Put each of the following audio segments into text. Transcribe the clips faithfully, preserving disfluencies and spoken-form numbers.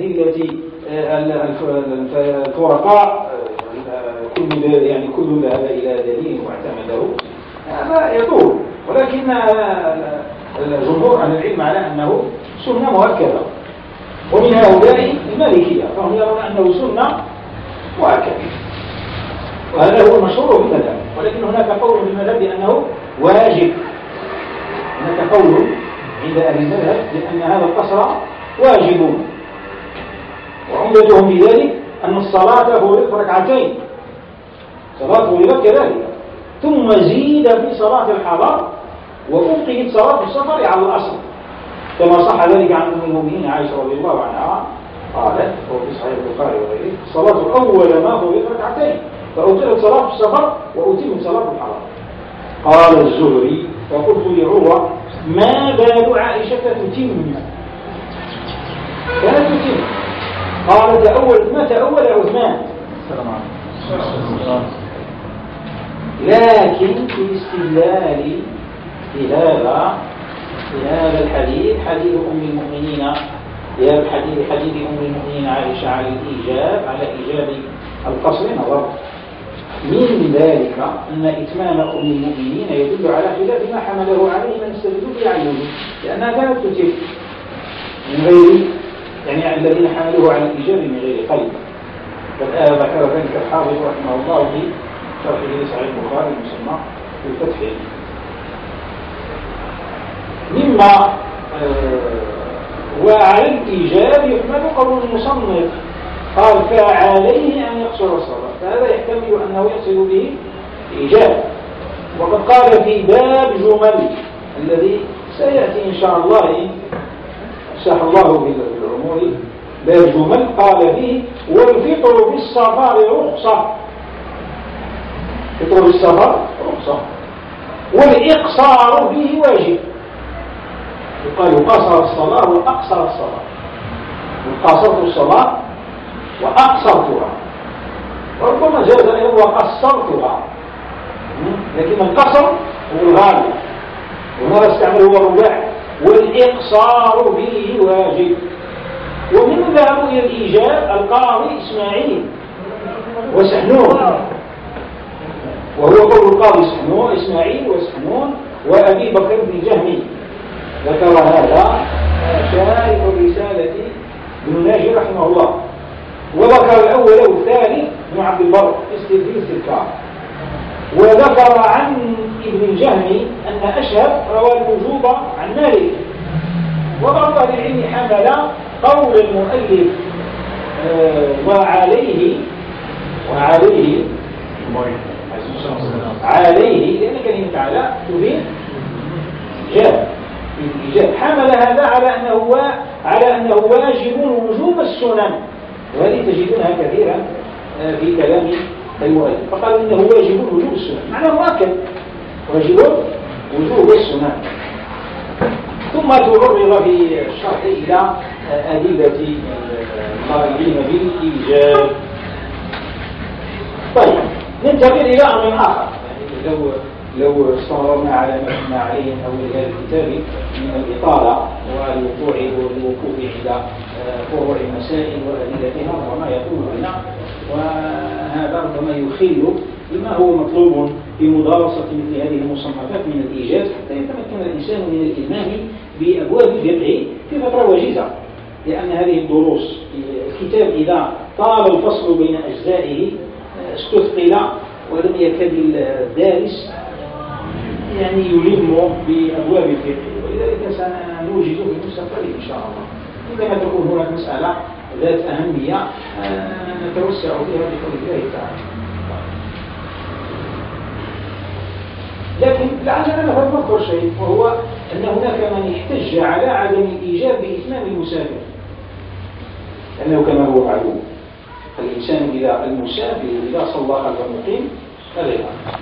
الأدلة الفرقاء كل يعني كل ذهب إلى دليل واعتمده هذا يطول، ولكن الجمهور أهل العلم على أنه سنة مؤكدة. ومن هؤلاء المالكية فهم يرون أنه سنة مؤكدة، وهذا هو المشهور في المذهب. ولكن هناك قول في المذهب بأنه واجب، هناك قول عند أهل المذهب بأن هذا القصر واجب، وعمدتهم في ذلك أن الصلاة فرضت ركعتين، صلاة فرضت كذلك، ثم زيد في صلاة الحضر وأبقيت صلاة السفر على الأصل، كما صح ذلك عن أم المؤمنين عائشة رضي الله عنها قالت وفي صحيح البخاري وغيره: الصلاة أول ما فرضت ركعتين فأقيمت صلاة السفر وأتمت صلاة الحضر. قال الزهري: فقلت لعروة: ما بال عائشة تتم؟ كانت تتم. قال: تأول ما تأول عثمان، لكن في استدلال في هذا في هذا الحديث حديث أم المؤمنين في هذا الحديث حديث أم المؤمنين عائشة على الإيجاب على إيجاب القصر نظر. من ذلك أن إتمام أم المؤمنين يدل على خلاف ما حمله عليه من استدلوا بعينه، لأنها كانت تتم من غير يعني الذين حملوه على الإيجاب من غير قلب. فالآية ذكر ذلك الحافظ رحمه الله في شرحه لصحيح البخاري المسمى في الفتح. مما وعلى الإيجاب يحمل قول المصنف قال: فعليه أن يقصر الصلاة، فهذا يحتمل أنه يقصد به الإيجاب. وقد قال في باب جمل الذي سيأتي إن شاء الله إن أفسح الله بالعمور، باب جمل قال فيه: والفطر بالسفر رخصة، فطر بالسفر رخصة، والإقصار به واجب. يقال قصر الصلاة وأقصر الصلاة، وقصرت الصلاة وأقصرتها، وربما جاز أيضا وقصرتها، لكن القصر هو الغالب، وهذا استعمله هو الرباع. والإقصار به واجب. ومن ذهب إلى الإيجاب القاضي إسماعيل وسحنون، وهو قول القاضي إسماعيل وسحنون وأبي بكر بن جهمي، ذكر هذا شارح الرسالة ابن ناجي رحمه الله. وذكر الأول والثاني ابن عبد البر في استذكار. وذكر عن ابن الجهمي أن أشهب روى الوجوب عن مالك. وبعض أهل العلم حمل قول المؤلف آه وعليه وعليه عليه لأن كلمة على تفيد جاب الإيجاب، حمل هذا على أنه على أنه واجب وجوب السنن، وهذه تجدونها كثيرا في كلام المؤلف. فقال إنه واجب وجوب السنن، معناه مؤكد واجب وجوب السنن. ثم تعرض في الشرح إلى أدلة العلم بالإيجاب. طيب ننتقل إلى أمر آخر. يعني لو لو استمرنا على ما كنا عليه من أول هذا الكتاب من الإطالة والوقوع والوقوف عند فروع المسائل وأدلتها وما يطول بنا، وهذا ربما يخل بما هو مطلوب في مدارسة مثل هذه المصنفات من الإيجاز، حتى يتمكن الإنسان من الإلمام بأبواب الفقه في فترة وجيزة. لأن هذه الدروس الكتاب إذا طال الفصل بين أجزائه استثقل ولم يكد الدارس يعني يلم بأبواب الفقه، ولذلك سنوجد في المستقبل إن شاء الله. عندما تكون هناك مسألة ذات أهمية نتوسع فيها بقول الله تعالى. لكن لعلنا نفهم نذكر شيء، وهو أن هناك من احتج على عدم الإيجاب بإتمام المسافر، لأنه كما هو معلوم الإنسان إذا المسافر إذا صلى خلف المقيم ماذا يفعل؟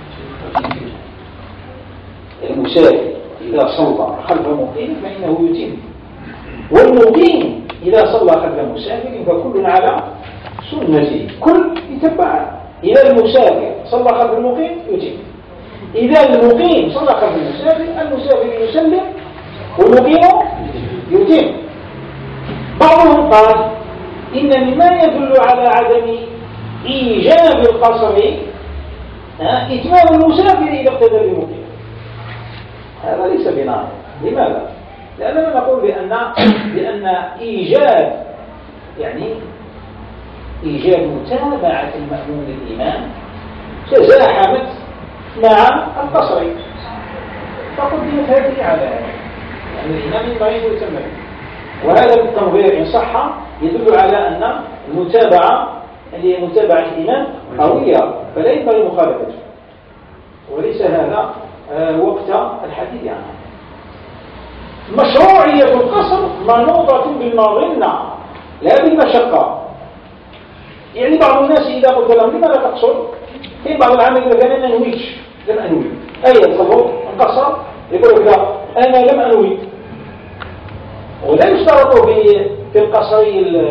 المسافر إذا صلى خلف مقيم فإنه يتم، والمقيم إذا صلى خلف مسافر فكل على سنته، كل يتبع. إذا المسافر صلى خلف المقيم يتم، إذا المقيم صلى خلف المسافر المسافر يسلم والمقيم يتم. بعضهم قال إن مما يدل على عدم إيجاب القصر إتمام المسافر إذا اقتدى بمقيم. هذا ليس بناء. لماذا؟ لأننا نقول بأن بأن إيجاب يعني إيجاب متابعة المأمون للإمام تزاحمت مع القصر، فقدمت هذه على يعني الإمام ينبغي أن يتم. وهذا بالتنظير إن صح يدل على أن المتابعة اللي هي متابعة الإمام قوية، فلا ينبغي مخالفته، وليس هذا وقت الحديث عنه. مشروعية القصر منوطة بالمظنة لا بالمشقة. يعني بعض الناس إذا قلت لهم لماذا تقصر؟ في بعض العمل إذا كان أنا نويتش لم أنوي أي تصور انقصر يقول لك لا أنا لم أنوي. ولا يشترط في القصر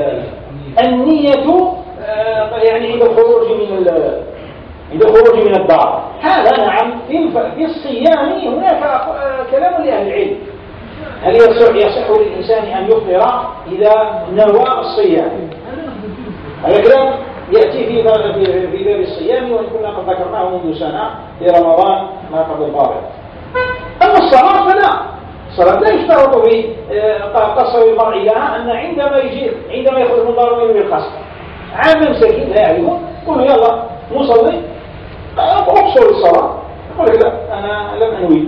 النية يعني عند الخروج من عند الخروج من الدار. هذا نعم في الصيام هناك كلام لأهل العلم، هل يصح يصح للإنسان أن يفطر إذا نوى الصيام؟ هذا كلام يأتي في باب في باب الصيام، وإن كنا قد ذكرناه منذ سنة في رمضان ما قبل الماضي. أما الصلاة فلا، الصلاة لا يشترط في قصر المرء لها أن عندما يجي عندما يخرج من داره ينوي القصر. عام مساكين لا يعرفون قولوا يلا نصلي أقصر الصلاة، يقول لك لا أنا لم أنوي.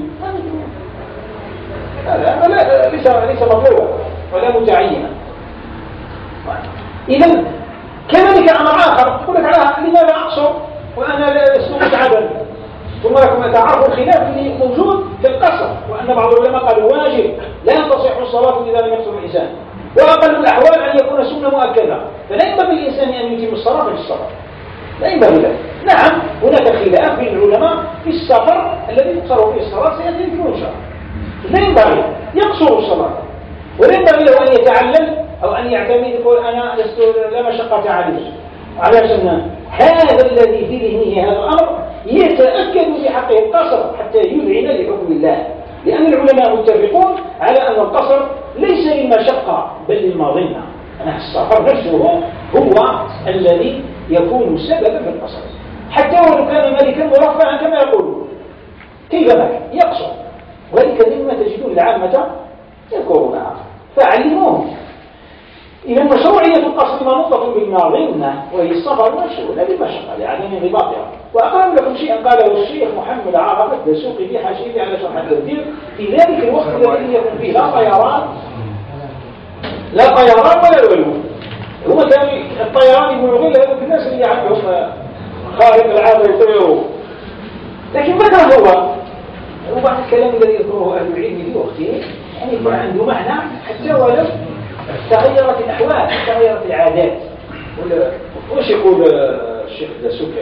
هذا لا ليس ليس مطلوبا ولا متعينا. إذا كذلك أمر آخر يقول لك على لماذا أقصر وأنا لست متعبا؟ ثم لكم تعرفوا الخلاف اللي موجود في القصر، وأن بعض العلماء قالوا واجب لا تصح الصلاة إذا لم يقصر الإنسان، وأقل الأحوال أن يكون سنة مؤكدة، فلا ينبغي الإنسان أن يتم الصلاة في الصلاة، لا ينبغي له. نعم هناك خلاف بين العلماء في السفر الذي يقصر فيه الصلاة، سيأتي فيه إن شاء الله. لا ينبغي يقصر الصلاة، ولا ينبغي له أن يتعلل أو أن يعتمد يقول أنا لست لا مشقة عليه، علشان هذا الذي في ذهنه هذا الأمر يتأكد بحقه القصر حتى يذعن لحكم الله، لأن العلماء متفقون على أن القصر ليس للمشقة بل للمظنة، أن السفر نفسه هو الذي يكون سببا في القصر، حتى ولو كان ملكا مرفعا كما يقولون كيف ملك يقصر. ولذلك مما تجدون العامة يذكرونها فعلموهم. إذا مشروعية القصر منوطة بالمظنة وهي السفر مشروع لا بالمشقة لعدم انضباطها. وأقول لكم شيئا قاله الشيخ محمد عرفة الدسوقي في حاشيته على شرح التدبير في ذلك الوقت الذي يكون فيه لا طيران لا طيران ولا العلوم. هما كانوا الطيران يقولوا غير هذوك الناس اللي عندهم خارق العادة يطيروا، لكن ماذا هو؟ هو بعض الكلام الذي يذكره أهل العلم في وقته يعني يكون عنده معنى حتى ولو تغيرت الأحوال تغيرت العادات. وش يقول الشيخ الدسوقي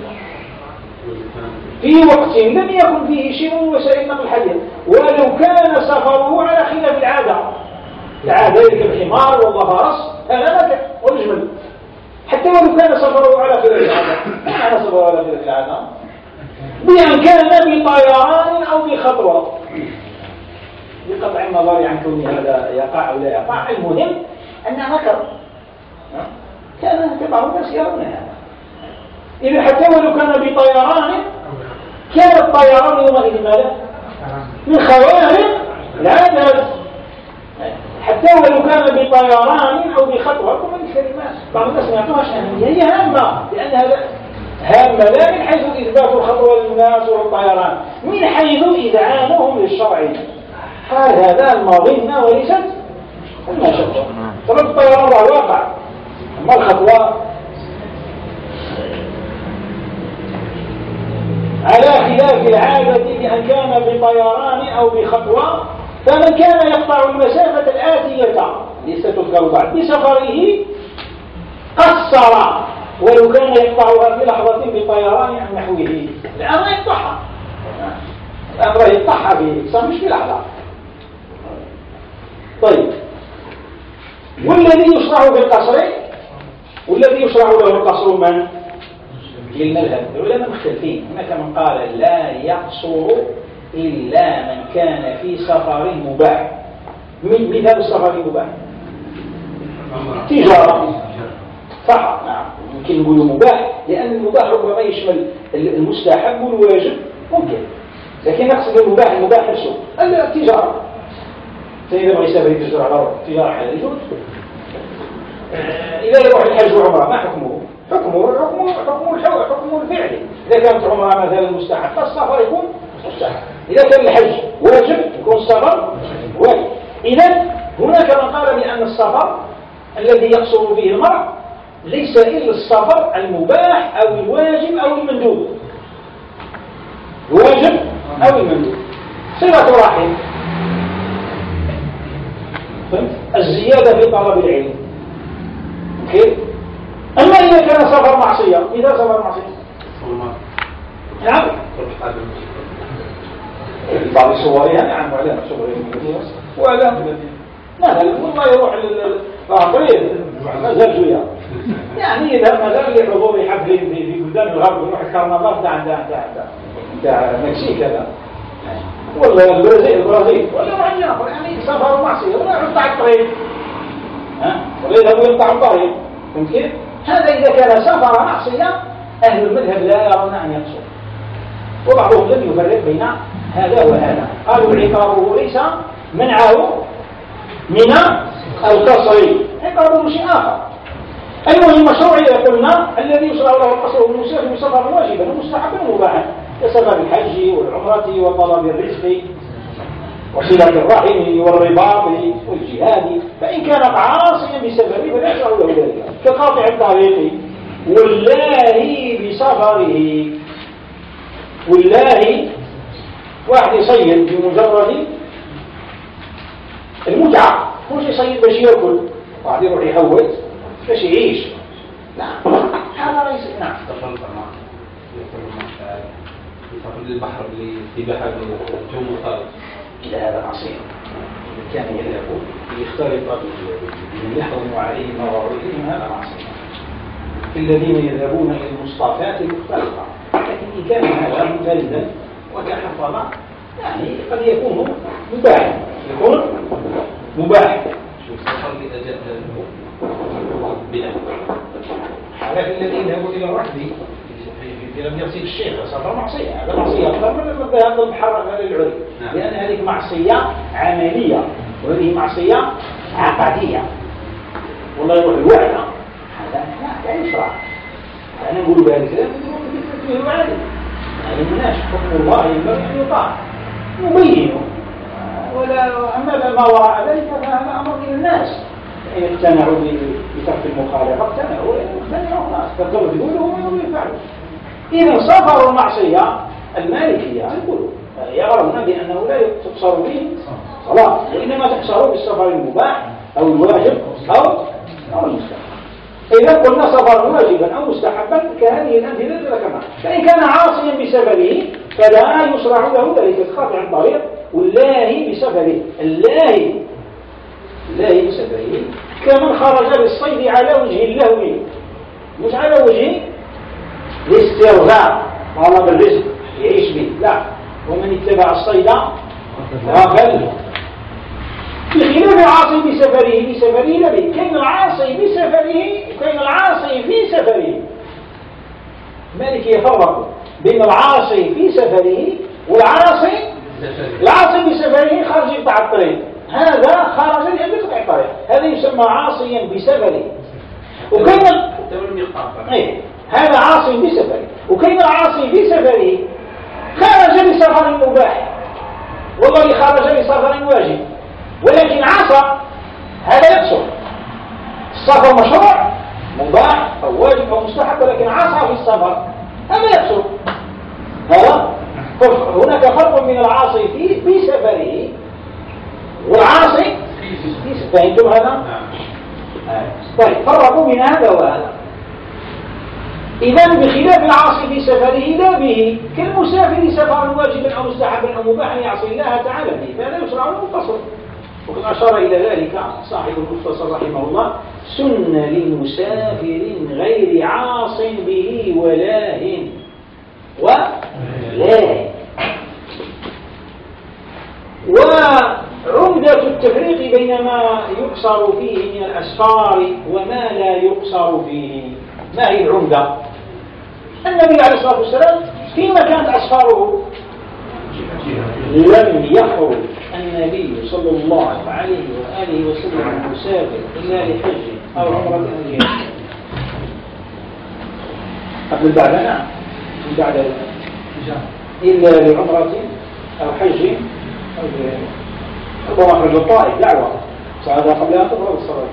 في وقت لم يكن فيه شيء من وسائل نقل الحديث ولو كان سفره على خلاف العادة، العادة يركب الحمار والفرس هذا ما كان والجمل، حتى ولو كان سفره على خلاف العادة. ما معنى سفره على خلاف العادة؟ بأن كان بطيران أو بخطوة، بقطع النظر عن كون هذا يقع أو لا يقع، المهم أنها مكر كان بعض الناس يرون هذا. إذا حتى ولو كان بطيران كان الطيران يومئذ ماذا؟ من خوارق العادات، حتى ولو كان بطيران أو بخطوة. كما الكلمات بعض الناس ما يعطوهاش أهمية، هي هامة لأن هذا هامة لا من حيث إثبات الخطوة للناس والطيران، من حيث إذعانهم للشرع. قال هذا المظنة وليست المشقة. طبعا الطيران هو الواقع، أما الخطوة على خلاف العادة بأن كان بطيران أو بخطوة. فمن كان يقطع المسافة الآتية ليس تذكر بعد بسفره قصر ولو كان يقطعها في لحظة بطيران عن نحوه. الأمر يقطعها الأمر يقطعها بإقصار مش في لحظة. طيب والذي يشرع بالقصر والذي يشرع له القصر من؟ للمذهب العلماء مختلفين. هناك من قال لا يقصر إلا من كان في سفر مباح. من مذهب السفر المباح تجارة ممكن نقول مباح، لأن المباح ربما يشمل المستحب والواجب ممكن، لكن نقصد المباح المباح نفسه التجارة. سيدنا بغى يسافر يتجر على التجارة حلال يجوز. إذا يروح الحج وعمره ما حكمه؟ حكمه حكمه حكمه الحول حكمه الفعلي. إذا كانت عمره مثلا مستحب فالسفر يكون مستحب، إذا كان الحج واجب يكون السفر واجب. إذا هناك من قال بأن السفر الذي يقصر فيه المرء ليس إلا السفر المباح أو الواجب أو المندوب، الواجب أو المندوب. صلة رحم، فهمت؟ الزيادة في طلب العلم كيف؟ أما إذا كان سفر معصية، إذا سفر معصية نعم بعض صورها نعم وعلى صورها وعلى مثلا والله يروح للآخرين ما زال شوية يعني إذا ما زال لحضور حفل في بلدان الغرب يروح الكرنفال تاع تاع تاع تاع المكسيك هذا ولا البرازيل البرازيل ولا معنا يعني سفر معصية ولا يقطع الطريق ها ولا يذهب يقطع الطريق فهمت كيف؟ هذا إذا كان سفر معصية أهل المذهب لا يرون أن يقصر، وبعضهم لم يفرق بين هذا وهذا، قالوا عقابه ليس منعه من القصر، عقابه شيء آخر. المهم مشروعية قلنا الذي يشرع له القصر والمسافر سفرا واجبا ومستحبا ومباحا كسفر الحج والعمرة وطلب الرزق وصلة الرحم والرباط والجهاد، فإن كان عاصيا بسفره فلا يشرع له ذلك كقاطع الطريق والله بسفره. والله واحد يصيد بمجرد المتعة مش يصيد باش ياكل، واحد يروح يحوت باش يعيش، نعم هذا ليس نعم يسافر للبحر للسباحة الجو مختلط إلى هذا عصير كان يذهب ليختلط من يحرم عليه مرار إليهم هذا عصير. الذين يذهبون إلى المصطفات المختلطة، لكن إن كان هذا منفردا وكحفظ يعني قد يكون مباح، يكون مباح. شو السفر لأجل بناء حالات الذين يذهبوا إلى الرحب لم يصل الشيخ سفر معصية، هذا معصية أكثر من الذهاب للبحر هذا العري، لأن هذه معصية عملية وهذه معصية عقدية. والله يروح الوعدة هذا لا يشرع، أنا نقول بهذا الكلام نقول عادي، هذا مناش حكم الله ينبغي أن يطاع مبينه، ولا أما ما وراء ذلك فهذا أمر من الناس إن اقتنعوا بترك المخالفة اقتنعوا وإن اقتنعوا خلاص فالدور يقولوا هم يفعلوا. إذا صفر المعصية المالكية يقولوا يرون بأنه لا تقصر به صلاة، وإنما تقصر بالسفر المباح أو الواجب أو أو المستحب. إذا قلنا سفر واجبا أو مستحبا كهذه الأمثلة ذكرنا، فإن كان عاصيا بسفره فلا يشرع له ذلك قاطع الطريق والله بسفره، الله الله بسفره كمن خرج للصيد على وجه اللهو مش على وجه الاسترزاق طلب الرزق يعيش به، لا، ومن اتبع الصيد غفل. بخلاف العاصي بسفره بسفره لبي كان العاصي بسفره وكان العاصي في سفره. مالك يفرق بين العاصي في سفره والعاصي العاصي بسفره خارج يقطع الطريق، هذا خرج لأن يقطع الطريق، هذا يسمى عاصيا بسفره. وكان ايه هذا عاصي بسفره، وكان العاصي في سفره خرج لسفر مباح والله خرج لسفر واجب ولكن عصى، هذا يقصر. السفر مشروع مباح أو واجب أو مستحب ولكن عصى في السفر هذا يقصر. هذا هناك فرق من العاصي في في سفره والعاصي في سفره. فهمتم هذا؟ طيب فرقوا بين هذا وهذا. إذا بخلاف العاصي في سفره لا به كالمسافر سفر واجبا أو مستحبا أو مباحا يعصي الله تعالى به، فهذا يشرع له القصر. وقد أشار إلى ذلك صاحب المختصر رحمه الله: سن لمسافر غير عاص به ولاه ولاه. عمدة التفريق بين ما يقصر فيه من الأسفار وما لا يقصر فيه. ما هي العمدة؟ النبي عليه الصلاة والسلام فيما كانت أسفاره لم يخرج النبي صلى الله عليه وآله وسلم مسافر إلا لحج أو عمرة أو جهاد. قبل بعد نعم من بعد إلا لعمرة أو حج أو جهاد. ربما خرج الطائف دعوة فهذا قبل أن تفرض الصلاة،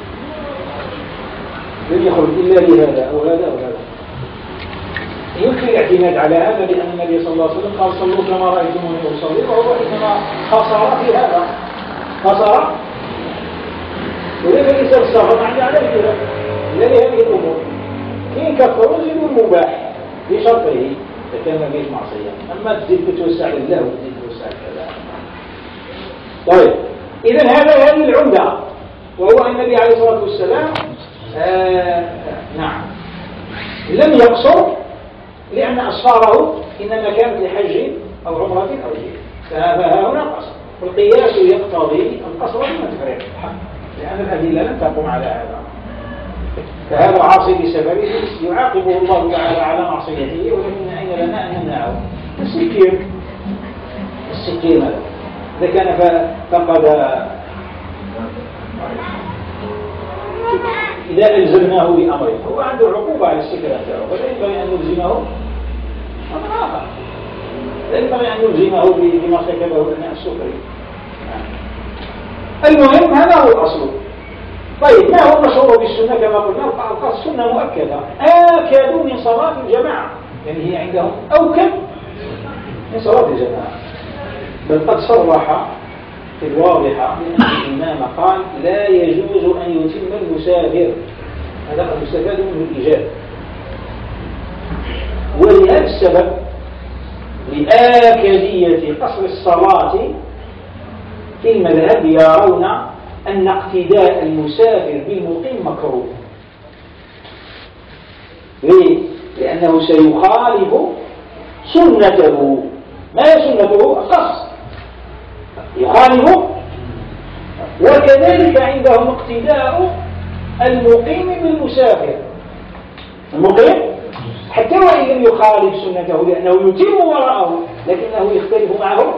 لم يخرج إلا لهذا أو هذا أو هذا. يمكن الاعتماد على هذا لأن النبي صلى الله عليه وسلم قال صلوا كما رأيتموني أصلي، وهو إنما خسر في هذا خسر ولكن الإنسان السفر عندي على كذا إلا لهذه الأمور. كين كفروا زيدوا المباح بشرطه إذا كان ما فيش معصية، أما تزيد تتوسع لله وتزيد تتوسع كذا. طيب إذن هذا هذه العمدة، وهو النبي عليه الصلاة والسلام آه نعم لم يقصر لأن أسفاره إنما كانت لحج أو عمرة أو جهاد، فها هنا قصر. والقياس يقتضي القصر من تفريق لأن الأدلة لم تقم على هذا. فهذا عاصي بسببه يعاقبه الله تعالى على معصيته، ولكن أين لنا أن نمنعه؟ السكين السكين هذا إذا كان فقد إذا ألزمناه بأمره هو عنده عقوبة على السكرة فلا ينبغي أن نلزمه أمر آخر، لا ينبغي أن نلزمه بما ارتكبه أثناء السكر. المهم هذا هو الأصل. طيب ما هو المشهور بالسنة كما قلنا؟ قال السنة مؤكدة آكد من صلاة الجماعة، يعني هي عندهم أوكد من صلاة الجماعة. بل قد صرح في الواضحة لأن الإمام قال لا يجوز أن يتم المسافر، هذا قد يستفاد منه الإجابة. ولهذا السبب لآكدية قصر الصلاة في المذهب يرون أن اقتداء المسافر بالمقيم مكروه. ليه؟ لأنه سيخالف سنته. ما هي سنته؟ القصر يخالف. وكذلك عندهم اقتداء المقيم بالمسافر. المقيم حتى وإن لم يخالف سنته لأنه يتم وراءه لكنه يختلف معه،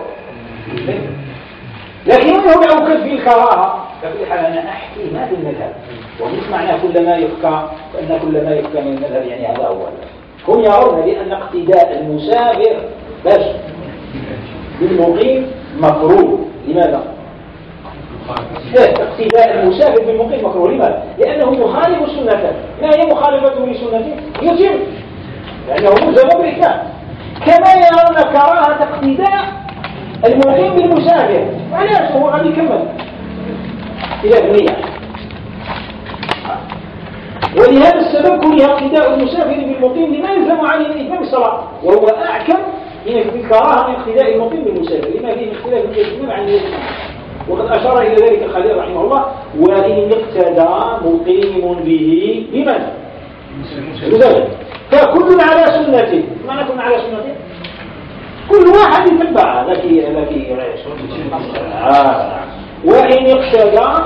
لكنه أوكد في الكراهة. ففي الحال أنا أحكي ما في المذهب، ومش معنى كل ما يحكى فإن كل ما يحكى من المذهب يعني هذا أول. هم يرون بأن اقتداء المسافر باش بالمقيم مكروه. لماذا؟ اقتداء المسافر بالمقيم مكروه. لماذا؟ لأنه مخالف سنته. ما هي مخالفته لسنته؟ يتم، لأنه ملزم بالإتمام. كما يرون كراهة اقتداء المقيم بالمسافر، وعلاش هو غادي يكمل إلى بنية. ولهذا السبب كره اقتداء المسافر بالمقيم لما يلزم عليه من إتمام الصلاة، وهو أحكم من الكراهة من اقتداء المقيم بالمسافر لما فيه اختلاف من الإتمام عن الإتمام. وقد أشار إلى ذلك الخليل رحمه الله: وإن اقتدى مقيم به بمن؟ المسافر فكل على سنته. ما نكون على سنته؟ كل واحد يتبع لكي لكي آه. وإن اقتدى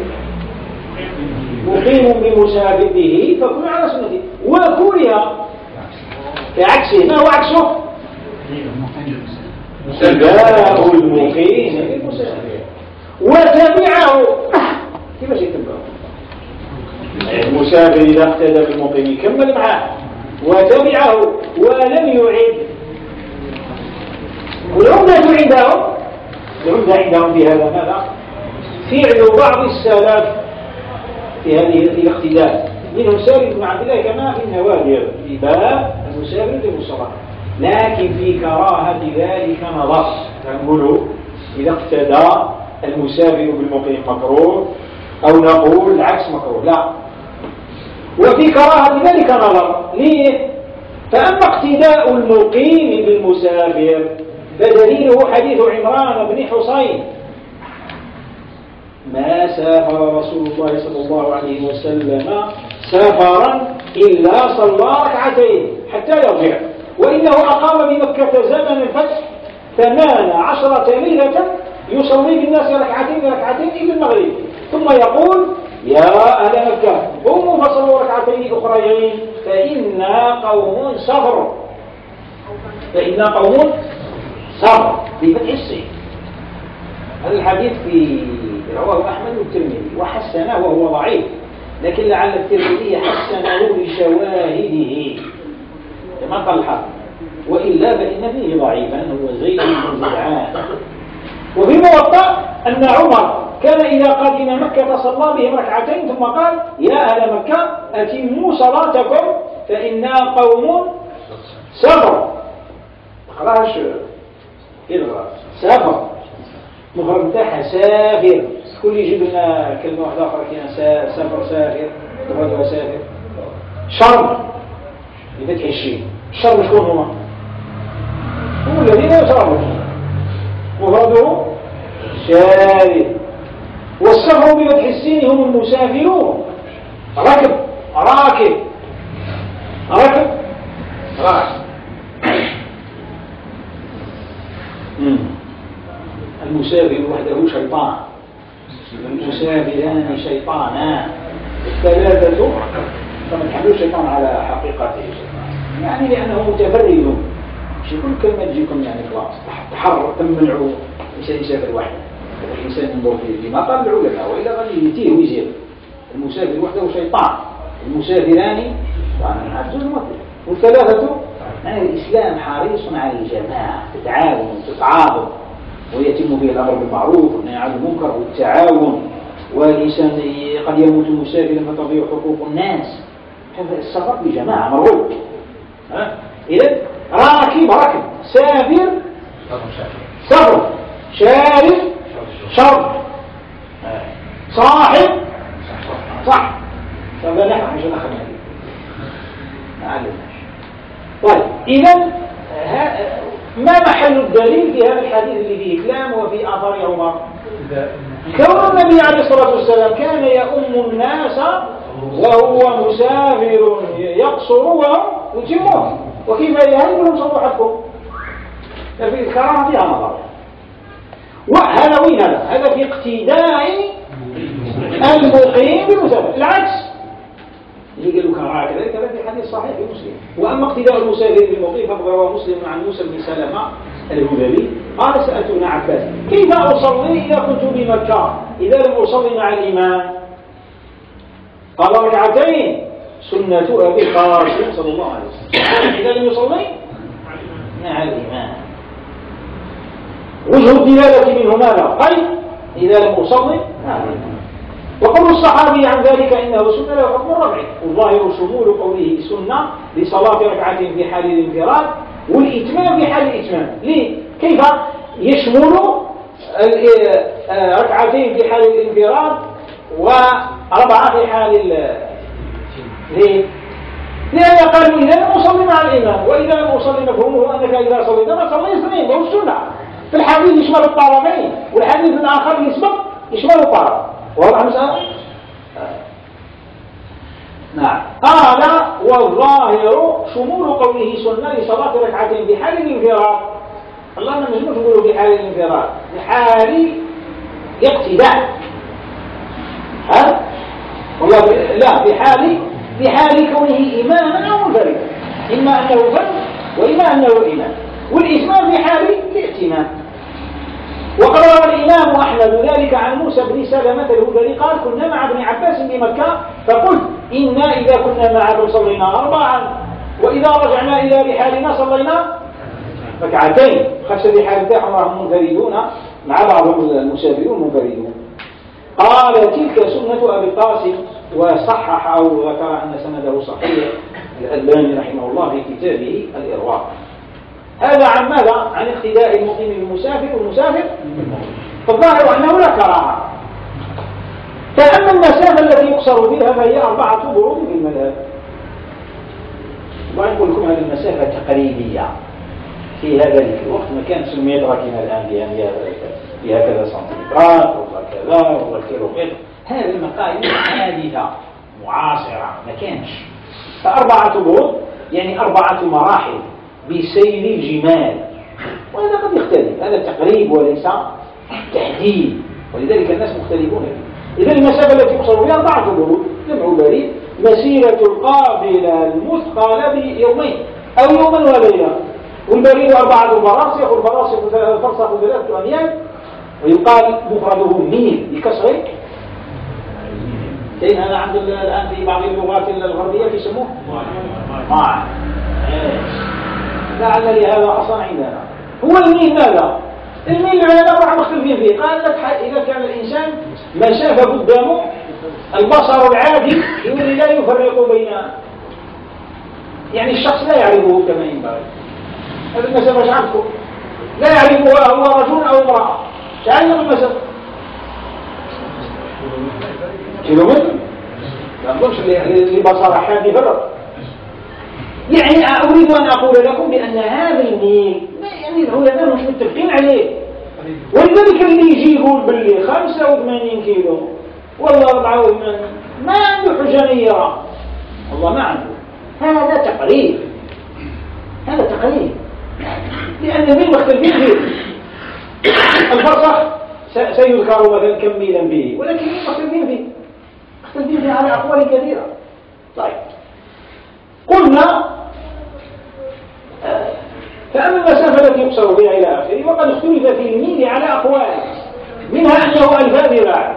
مقيم بمسافر به فكل على سنته. وكره بعكسه. ما هو عكسه؟ اتباع المقيم بالمسافر. وتبعه كيف يتبعه؟ المسافر إذا اقتدى بالمقيم كمل معه وتبعه ولم يعد. والعمدة عندهم العمدة عندهم في هذا ماذا؟ فعل بعض السلف في هذه الاقتداء، منهم سالم بن عبد الله كما في النوادر في باب المسافر للمصطلح. لكن في كراهة ذلك نظر، نقول إذا اقتدى المسافر بالمقيم مكروه أو نقول العكس مكروه، لا. وفي كراهة ذلك نظر. ليه؟ فأما اقتداء المقيم بالمسافر فدليله حديث عمران بن حصين: ما سافر رسول الله صلى الله عليه وسلم سافرا إلا صلى ركعتين حتى يرجع، وإنه أقام بمكة زمن الفتح ثمان عشرة ليلة يصلي بالناس ركعتين ركعتين إلى المغرب، ثم يقول يا أهل مكة قوموا فصلوا ركعتين أخريين فإنا قوم صبر، فإنا قوم صبر بفتح السين. هذا الحديث في رواه أحمد والترمذي وحسنه وهو ضعيف، لكن لعل الترمذي حسنه لشواهده كما قال الحافظ، وإلا فإن فيه ضعيفا هو زيد بن جدعان. وفي موطأ أن عمر كان إذا قدم مكة صلى بهم ركعتين ثم قال يا أهل مكة أتموا صلاتكم فإنا قوم سفر. خلاص كده سفر مفرد بتاعها سافر، كل يجيب لنا كلمة واحدة أخرى كنا سفر سافر غدوة سافر. شر بفتح الشين، الشر شكون هما؟ هم الذين يشربون، مفرده شارب. والسفر بفتح السين هم المسافرون، ركب راكب ركب راكب. المسافر وحده شيطان، المسافران شيطانان، الثلاثة فما تحملوا الشيطان على حقيقته يعني لأنه متفرد، مش كل كلمة تجيكم يعني خلاص تحرر تمنعوا إنسان يسافر وحده، الإنسان ينظر فيه ما قال العلماء وإلا غادي يتيه ويزيد. المسافر وحده شيطان، المسافران والثلاثة يعني الإسلام حريص على الجماعة، تتعاون تتعاضد ويتم به الأمر بالمعروف والنهي عن المنكر والتعاون. والإنسان قد يموت مسافرا فتضيع حقوق الناس، هذا السفر بجماعة مرغوب. إذن راكب ركب، سافر سفر، شارب شرب، صاحب صح. فما نحن مش نأخذ هذه معلمناش. طيب إذن ما محل الدليل في هذا الحديث اللي فيه كلام وفي آثار عمر؟ كون النبي عليه الصلاة والسلام كان يؤم الناس وهو مسافر يقصر ويتمون، وكيف يهلهم صبوحتكم؟ ففي الكرامة فيها نظر. وهذا وين هذا؟ هذا في اقتداء المقيم بالمسافر. العكس اللي قالوا كراهه كذلك هذا في حديث صحيح في مسلم. واما اقتداء المسافر بالمقيم فقد رواه مسلم عن موسى بن سلمة الهذلي قال سألت ابن عباس كيف أصلي إذا كنت بمكة إذا لم أصلي مع الإمام؟ قال ركعتين سنة أبي القاسم صلى الله عليه وسلم إذا لم يصلي مع الإمام. وجه الدلالة منه ماذا؟ قيد إذا لم أصلي مع الإمام. وقول الصحابي عن ذلك إنه سنة له حكم رفعي، والظاهر شمول قوله سنة لصلاة ركعتين في حال الانفراد والإتمام في حال الإتمام. ليه؟ كيف يشمل ركعتين في حال الانفراد وأربعة في حال ال ليه؟ لأن قالوا إذا لم أصلي مع الإمام، وإذا لم أصلي مفهومه أنك إذا صليت ما صلي اثنين وهو السنة. في الحديث يشمل الطرفين، والحديث الآخر يسبق يشمل الطرف. واضح مسألة؟ نعم. قال والظاهر شمول قوله سنة لصلاة ركعتين بحال الانفراد. الله ما نجمش نقوله بحال الانفراد، بحال الاقتداء. ها؟ والله ب... لا بحال بحال كونه إماما أو منفردا، إما أنه فرد وإما أنه إمام، والإتمام في حال الائتمام. وقال الإمام أحمد ذلك عن موسى بن سلمة الهذلي قال كنا مع ابن عباس بمكة فقلت إنا إذا كنا معكم صلينا أربعا وإذا رجعنا إلى رحالنا صلينا ركعتين. خمسة رحال بتاعهم منفردون مع بعضهم المسافرون منفردون. قال تلك سنة أبي القاسم، وصحح أو ذكر أن سنده صحيح الألباني رحمه الله في كتابه الإرواق. هذا عن ماذا؟ عن اقتداء المقيم بالمسافر والمسافر فالظاهر أنه لا كراهة. فأما المسافة التي يقصر بها فهي أربعة برود في المذهب. وأقول لكم هذه المسافة تقريبية في هذا الوقت ما كانت سميت راكنا الآن بها كذا سنتيمترات ولا كذا ولا كيلومتر. هذه المقاييس حادثة معاصرة ما كانش. فأربعة برود يعني أربعة مراحل بسير الجمال، وهذا قد يختلف، هذا تقريب وليس تحديد، ولذلك الناس مختلفون فيه. إذا المسافة التي يقصر بها أربعة برود جمع بريد، مسيرة القافلة المثقلة بيومين أو يوما وليلة، والبريد أربعة فراسخ، والفراسخ فرسخ ثلاثة أميال، ويقال مفرده ميل بكسر. كاين هذا عند الآن في بعض اللغات الغربية يسموه ماع. لعل لهذا أصلا عندنا. هو الميل ماذا؟ الميل العلماء راح مختلفين فيه. قال لك إذا كان الإنسان مسافة قدامه البصر العادي يقول لا يفرق بين، يعني الشخص لا يعرفه كما ينبغي. هذه المسافة شعبكم لا يعرفها هو رجل أو امرأة. تعلم المسافة كيلومتر، لا نقولش اللي بصر حاد يفرق. يعني أريد أن أقول لكم بأن هذا الميل يعني العلماء مش متفقين عليه، ولذلك اللي يجي يقول باللي خمسة وثمانين كيلو والله أربعة وثمانين ما عنده حجة نيرة، والله ما عنده. هذا تقريب، هذا تقريب، لأن الميل مختلفين فيه. الفرسخ سيذكر مثلا كم ميلا به، ولكن مختلفين فيه، مختلفين فيه على أقوال كثيرة. طيب قلنا فأما المسافة التي يقصر بها إلى آخره وقد اختلف في الميل على أقوال، منها أنه ألف ذراع،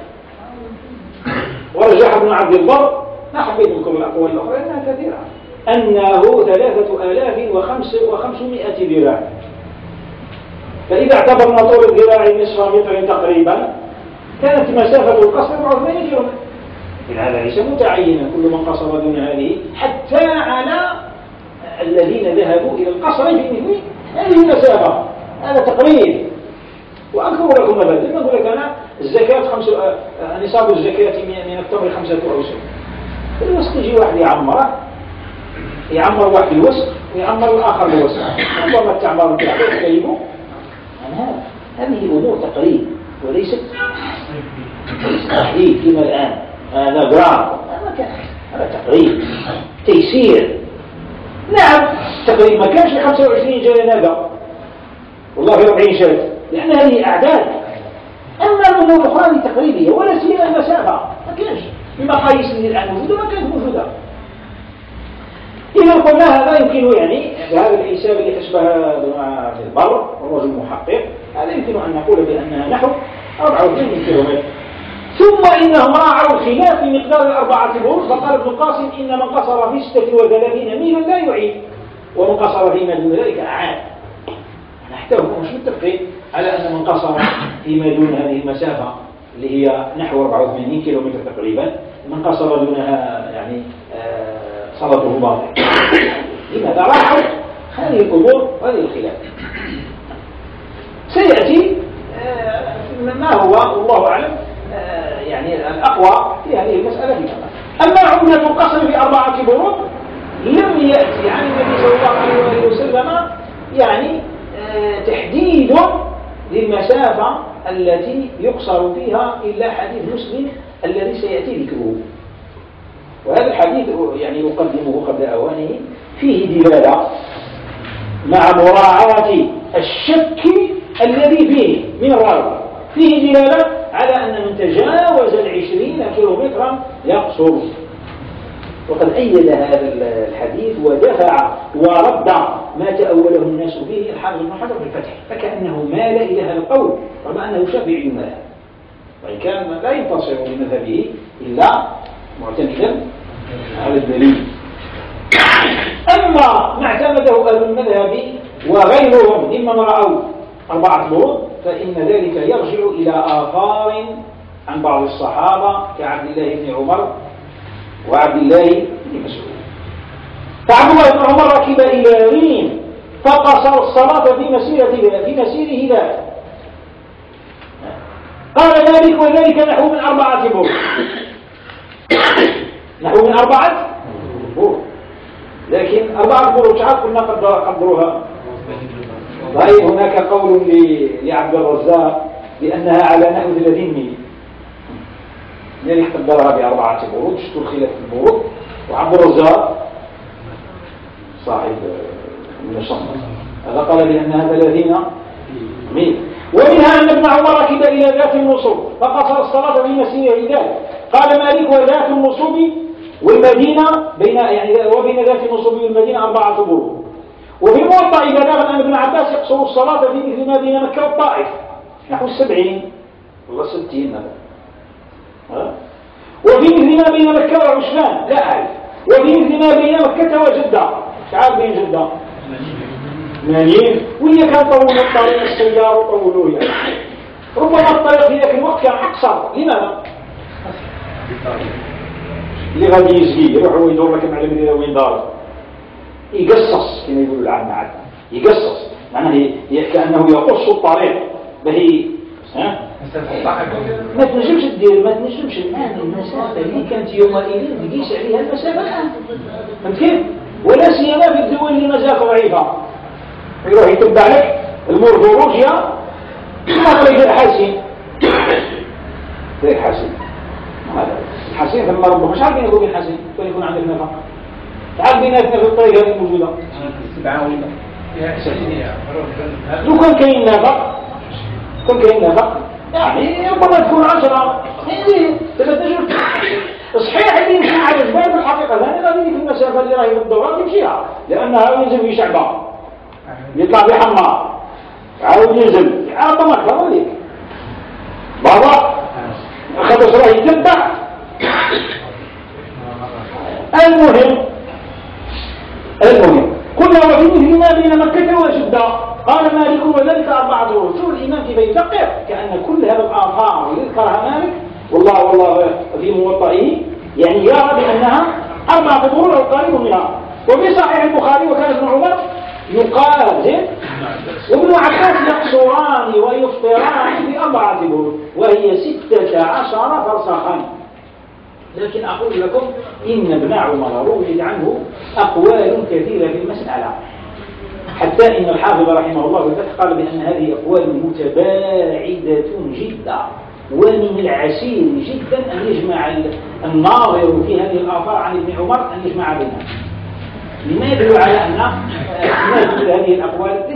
ورجح ابن عبد البر، ما حبيت منكم الأقوال الأخرى لأنها كثيرة، أنه ثلاثة آلاف وخمسمائة ذراع. فإذا اعتبرنا طول الذراع نصف متر تقريبا كانت مسافة القصر أربعة وثمانين كيلومتر. هذا ليس متعينا، كل من قصر دون هذه، حتى على الذين ذهبوا إلى القصر في مثل هذه المسافة. هذا تقريب. وأذكر لكم مثلا، لما أقول لك أنا الزكاة خمسة، نصاب الزكاة من التمر خمسة أوسق. في الوسق يجي واحد يعمره، يعمر واحد الوسق ويعمر الآخر الوسق، ربما التعمار بتاعه تجيبه. هذه أمور تقريب وليست تحديد كما الآن. هذا جرام، هذا تقريب تيسير. نعم تقريب ما كانش خمسة وعشرين جنابة والله في أربعين شهر، لأن هذه أعداد. أما الأمور الأخرى تقريبية ولا سيما المسافة، ما كانش بمقاييس اللي الآن موجودة ما كانت موجودة. إذا قلنا هذا يمكن يعني هذا الحساب اللي أشبه في البر والرجل محقق، هذا يمكن أن نقول بأنها نحو أربعة وثمانين كيلومتر. ثم إنهم راعوا الخلاف في مقدار الأربعة برود، فقال ابن القاسم إن من قصر في ستة وثلاثين ميلا لا يعيد، ومن قصر فيما دون ذلك أعاد. نحن مش متفقين على أن من قصر فيما دون هذه المسافة اللي هي نحو أربعة وثمانين كيلومتر تقريبا، من قصر دونها يعني آه صلاته باطل. لماذا راعوا هذه الأمور وهذه الخلاف؟ سيأتي آه ما هو والله أعلم آه يعني الأقوى في هذه المسألة في كمان. أما عملة القصر في أربعة برود لم يأتي عن النبي صلى الله عليه وسلم يعني آه تحديد للمسافة التي يقصر فيها إلا حديث مسلم الذي سيأتي ذكره. وهذا الحديث يعني يقدمه قبل أوانه، فيه دلالة مع مراعاة الشك الذي فيه من الراوي، فيه دلالة على أن من تجاوز العشرين كيلومترا يقصر. وقد أيد هذا الحديث ودفع ورد ما تأوله الناس فيه الحافظ بن حجر بالفتح، فكأنه مال إلى هذا القول رغم أنه شافعي مذهب، وإن كان لا ينتصر بمذهبه إلا معتمدا على الدليل. أما ما اعتمده أهل المذهب وغيرهم ممن رأوا أربعة برود فإن ذلك يرجع إلى آثار عن بعض الصحابة كعبد الله بن عمر وعبد الله بن مسعود. فعبد الله بن عمر ركب إلى ريم فقصر الصلاة في مسيرة في مسيره ذلك. قال ذلك وذلك نحو من أربعة برود، نحو من أربعة برود، لكن أربعة برود شعب قلنا قدروها. طيب هناك قول لعبد الرزاق بأنها على نحو ثلاثين ميل، ذلك قدرها بأربعة برود، شتو الخلاف البرود. وعبد الرزاق صاحب من الشمس هذا قال بأنها ثلاثين ميل، ومنها أن ابن عمر ركب إلى ذات النصوب فقصر الصلاة في مسيره ذلك. قال مالك وذات النصوب والمدينة بين يعني وبين ذات النصوب والمدينة أربعة برود. وفي الموطأ بلاغ أن ابن عباس يقصر الصلاة في مثل ما بين مكة والطائف نحو السبعين ولا ستين مثلا. وفي مثل ما بين مكة وعشمان لا أعرف. وفي مثل ما بين مكة وجدة شعار بين جدة ملايين. وهي كان طول الطريق السيار وطولوه يعني. ربما الطريق في ذاك الوقت كان أقصر. لماذا؟ اللي غادي يزكي يروح هو يدور لك على المدينة وين دار يقصص كما يقولوا العامة عاد يقصص معناه كأنه يقص الطريق به. ها ما تنجمش تدير ما تنجمش الآن المسافة اللي كانت يومئذ تقيس عليها المسافة الآن فهمت كيف؟ ولا سيما في الدول اللي مسافة ضعيفة يروح يتبع لك المورفولوجيا ثم طريق الحاسين طريق الحاسين هذا الحاسين ثم ربما مش عارفين يقول الحاسين كان يكون عندك نفق عارفين في الطريق هذه الموجودة لو كان كاين نفق كان كاين نفق يعني ربما تكون عشرة ثلاثة أشهر صحيح اللي يمشي على الجبال في الحقيقة هذه غادي في المسافة اللي راهي في الدورات يمشيها لأنها ينزل في شعبة يطلع في حمار عاود ينزل ربما أكثر من ذلك بابا أخذ راه يتبع. المهم المهم كنا وفي مثل ما بين مكة وجدة. قال مالك وذلك أربعة شهور. شوف الإمام كيف يفكر كأن كل هذه الآثار يذكرها مالك والله والله في موطئه يعني يرى بأنها أربعة شهور أو قريب منها. وفي صحيح البخاري وكان ابن عمر يقال وابن عباس يقصران ويفطران في أربعة برود وهي ستة عشر فرسخا. لكن أقول لكم إن ابن عمر روي عنه أقوال كثيرة في المسألة حتى إن الحافظ رحمه الله الفتح قال بأن هذه أقوال متباعدة جدا ومن العسير جدا أن يجمع الناظر في هذه الآثار عن ابن عمر أن يجمع بينها. لما يدل على أن مثل هذه الأقوال.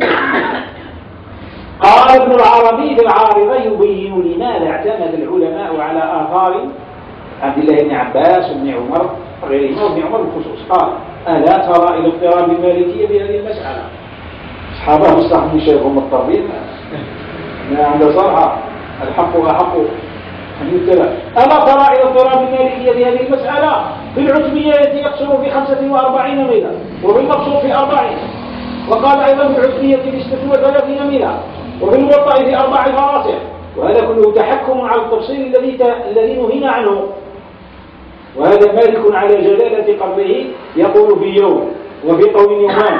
قال ابن العربي في العارضة يبين لماذا اعتمد العلماء على آثار عبد الله بن عباس وابن عمر وغيرهما وابن عمر بالخصوص. قال ألا ترى إلى اضطراب المالكية بهذه المسألة؟ أصحابه مستحمل شيخهم الطربين ما عنده صرحة الحق أحق أن يتبع. ألا ترى إلى اضطراب المالكية بهذه المسألة؟ في العتبية التي يقصر في خمسة وأربعين ميلا وفي المقصور في أربعين. وقال أيضا في العتبية في ستة وثلاثين ميلا وفي الموطأ في أربع فراسخ. وهذا كله تحكم على التفصيل الذي الذي نهينا عنه. وهذا مالك على جلالة قدره يقول في يوم وفي قول يومان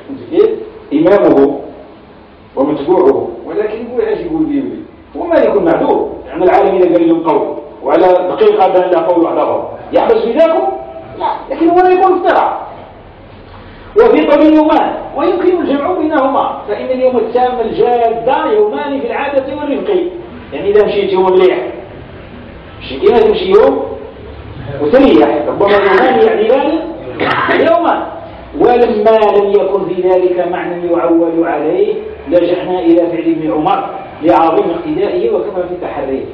إمامه ومتبوعه ولكن يقول ايش يقول بيه ومالك معذور يعني العالم إذا قال لهم قول وعلى دقيقة بان لا قول واعتبر يحبس في ذاكم لا لكن هو لا يقول افترع. وفي قول يومان ويمكن الجمع بينهما فإن اليوم التام الجادة يومان في العادة والرفق. يعني إذا مشيت يوم مليح مشيت إذا تمشي يوم وتريح ربما يومان يعدلان يوما. ولما لم يكن في ذلك معنى يعول عليه لجأنا إلى فعل ابن عمر لعظيم اقتدائه وكما في تحريه.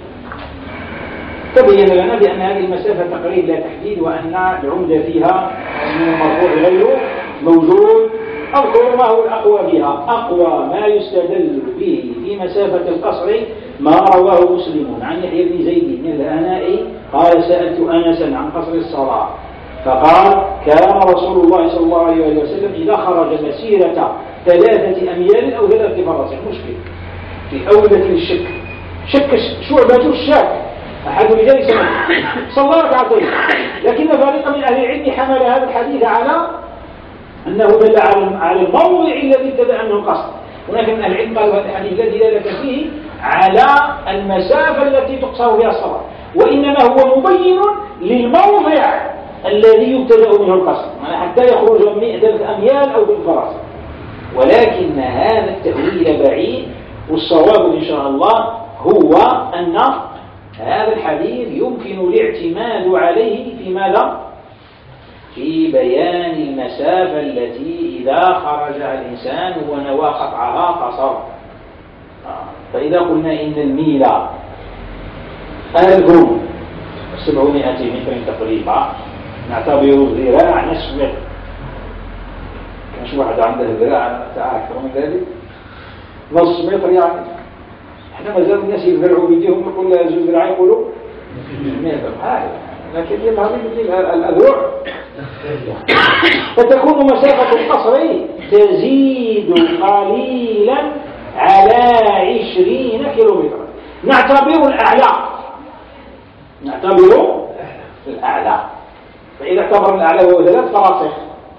تبين لنا بأن هذه المسافة تقريب لا تحديد وأن العمدة فيها من المرفوع غيره موجود. أذكر ما هو الأقوى بها. أقوى ما يستدل به في مسافة القصر ما رواه مسلم عن يحيى بن زيد بن الهنائي قال سألت أنسا عن قصر الصلاة فقال كان رسول الله صلى الله عليه وسلم إذا خرج مسيرة ثلاثة أميال أو ثلاثة فرس. مشكل في أولة الشك شك شعبة الشاك أحد رجال سمع صلى ركعتين. لكن فريق من أهل العلم حمل هذا الحديث على أنه دل على الموضع الذي ابتدأ منه القصد. هناك من أهل العلم قالوا هذا الحديث الذي دلالة فيه على المسافة التي تقصر بها الصلاة وإنما هو مبين للموضع الذي يبتدأ منه القصد حتى يخرج من مئة أميال أو بالفرس. ولكن هذا التأويل بعيد والصواب إن شاء الله هو أن هذا الحديث يمكن الاعتماد عليه في ماذا؟ في بيان المسافة التي إذا خرجها الإنسان ونوى قطعها قصر. فإذا قلنا إن الميل ألف وسبعمائة متر تقريبا نعتبر الذراع نصف متر. كان شو واحد عنده ذراع أكثر من ذلك نص متر يعني. احنا مازال الناس يذرعوا بيديهم يقول لا زوج ذراع يقولوا متر هذا، لكن يظهر الأذرع فتكون مسافة القصر تزيد قليلا على عشرين كيلومترا. نعتبر الأعلى نعتبر الأعلى فإذا اعتبر الأعلى وهو ثلاث فراسخ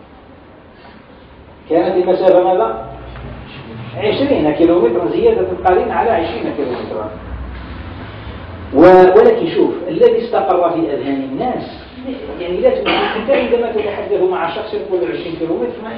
كانت المسافة ماذا؟ عشرين كيلومترا زيادة قليلا على عشرين كيلومترا. ولكن شوف الذي استقر في أذهان الناس يعني لا تمكن أنت عندما تتحدث مع شخص يقول عشرين كيلومتر ما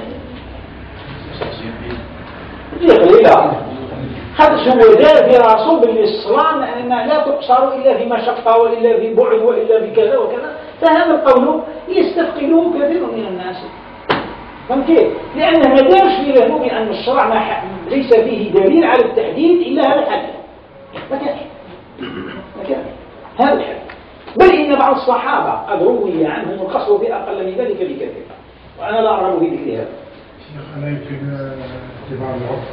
هي قليلة. هذا هو دار في راسه بالإسلام أنها لا تقصر إلا في مشقة وإلا في بعد وإلا في كذا وكذا. فهذا القول يستثقله كثير من الناس. فهم كيف؟ لأنه ما دارش في ذهنه بأن الشرع ما ليس فيه دليل على التحديد إلا هذا الحد. ما كانش ما كانش هذا الحد. بل إن بعض الصحابة قد روي عنهم القصر في أقل من ذلك بكثير، وأنا لا أرغب في ذكر هذا. أنا يمكن اتباع العرف.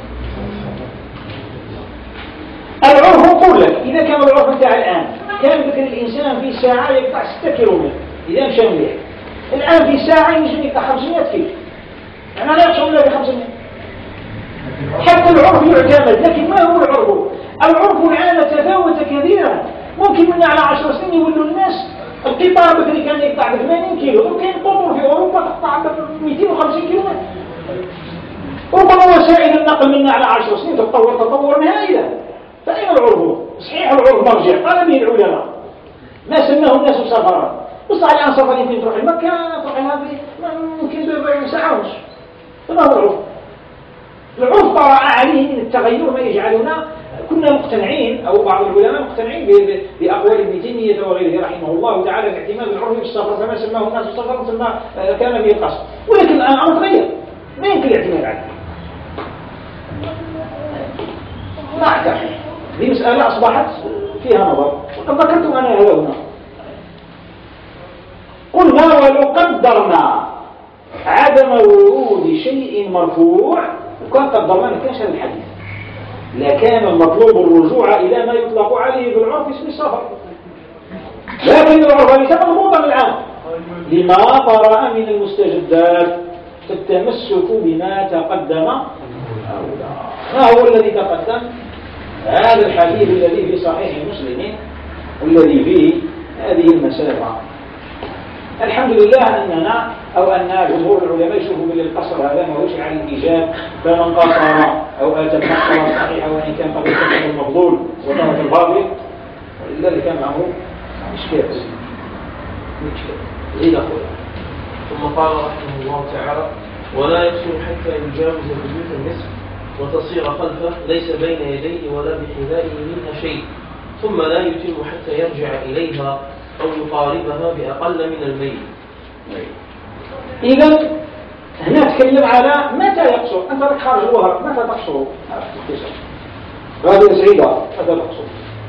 العرف نقول لك إذا كان العرف نتاع الآن كان ذكر الإنسان في ساعة يقطع ستة كيلومتر إذا مشى مليح. الآن في ساعة يجب يقطع خمسمائة كيلو. أنا لا أقصد إلا بخمسمائة. حتى العرف يعتمد، لكن ما هو العرف؟ العرف الآن تفاوت كثيرا. ممكن من على عشر سنين يقولوا الناس القطار بكري كان يقطع ثمانين كيلو، ممكن قطر في أوروبا تقطع مئتين وخمسين كيلومتر. ربما وسائل النقل منا على عشر سنين تتطور تطورا هائلا. فأين العرف؟ صحيح العرف مرجع قال به العلماء ما سماه الناس سفرا، بس على أن سفر يمكن تروح المكة تروح هذه ممكن بربع ساعة ونص. فما هو العرف؟ العرف طرأ عليه من التغير ما يجعلنا كنا مقتنعين أو بعض العلماء مقتنعين بأقوال ابن تيمية وغيره رحمه الله تعالى في اعتماد العرف في السفر فما سماه الناس السفر ثم كان به القصر. ولكن الآن الأمر تغير ما يمكن الاعتماد عليه. ما أعتقد هذه مسألة أصبحت فيها نظر وقد ذكرت أنا هذا هنا. قلنا ولو قدرنا عدم ورود شيء مرفوع وكان قدرنا ما كانش هذا الحديث لكان المطلوب الرجوع إلى ما يطلق عليه بالعرف اسم السفر. لكن العرف ليس مضبوطا الآن لما طرأ من المستجدات فالتمسك بما تقدم أولى. ما هو الذي تقدم؟ هذا الحديث الذي في صحيح مسلم والذي فيه هذه المسافة. الحمد لله أننا أو أن جمهور العلماء يشوفوا من القصر هذا ما هوش على الإيجاب فمن قصر أو أتى القصر صحيح وإن كان قد يكون المفضول وترك الفاضل ولذلك كان معه مشكلة مشكلة زيد أخويا. ثم قال رحمه الله تعالى ولا يكسر حتى يجاوز بيوت النصف وتصير خلفه ليس بين يديه ولا بحذائه منها شيء ثم لا يتم حتى يرجع إليها أو يقاربها بأقل من الميل. إذن هنا نتكلم على متى يقصر. أنت لك خارج الظهر متى تقصر؟ هذه سعيدة متى تقصر؟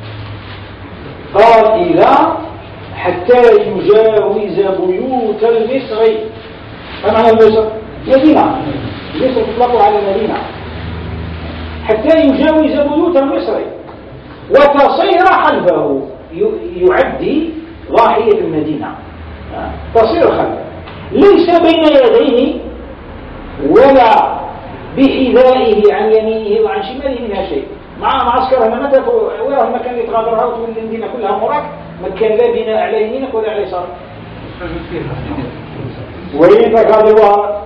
قال إذا حتى يجاوز بيوت المصر. ما معنى المصر؟ مدينة. مصر تطلق على المدينة. حتى يجاوز بيوت المصر وتصير خلفه يعدي ضاحية المدينة تصير خلفه ليس بين يديه ولا بحذائه عن يمينه وعن شماله منها شيء. مع معسكر هنا متى ويرى المكان اللي تغادرها وتولي المدينة كلها مراك مكان لا بناء على يمينك ولا على يسارك. وين تغادر الوهر؟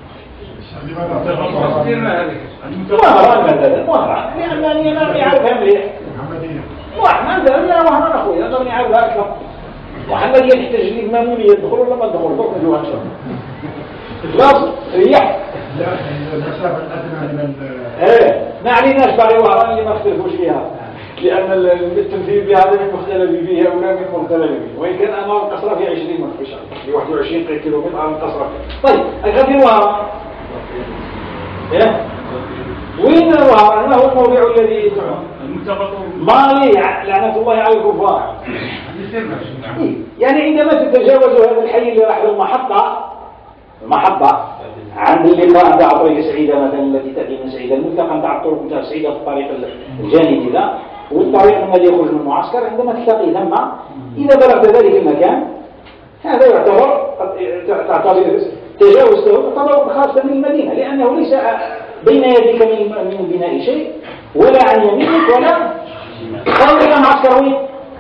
وهران مثلا وهران لأنني أنا أعرفها مليح محمد لا وهران أخوي أنا أني أعرفها أكثر. محمد يحتاج لي المامونية يدخل ولا ما يدخل فوق الجوان شو خلاص ريح لا المسافة الأدنى من ايه ما عليناش بعد وهران اللي ما اختلفوش فيها لأن التمثيل بهذا من مختلف فيها ولا من مختلف فيه وإن كان أنا القصرة في عشرين متر في واحد وعشرين كيلومتر على القصرة. طيب الغدير وهران ايه وين ظهر ما هو الموضع الذي يدعون المتفق مالي لعنة الله على الكفار. يعني عندما تتجاوز هذا الحي اللي راح للمحطة المحطة عند اللقاء نتاع طريق سعيدة مثلا التي تأتي من سعيدة، الملتقى نتاع الطرق نتاع سعيدة في الطريق الجانبي ذا والطريق الذي يخرج من المعسكر، عندما تلتقي ثم إذا بلغت ذلك المكان هذا يعتبر تعتبر تجاوزته تعتبر خاصة من المدينة، لأنه ليس بين يديك من البناء شيء ولا عن يمينك ولا قال إلى معسكروي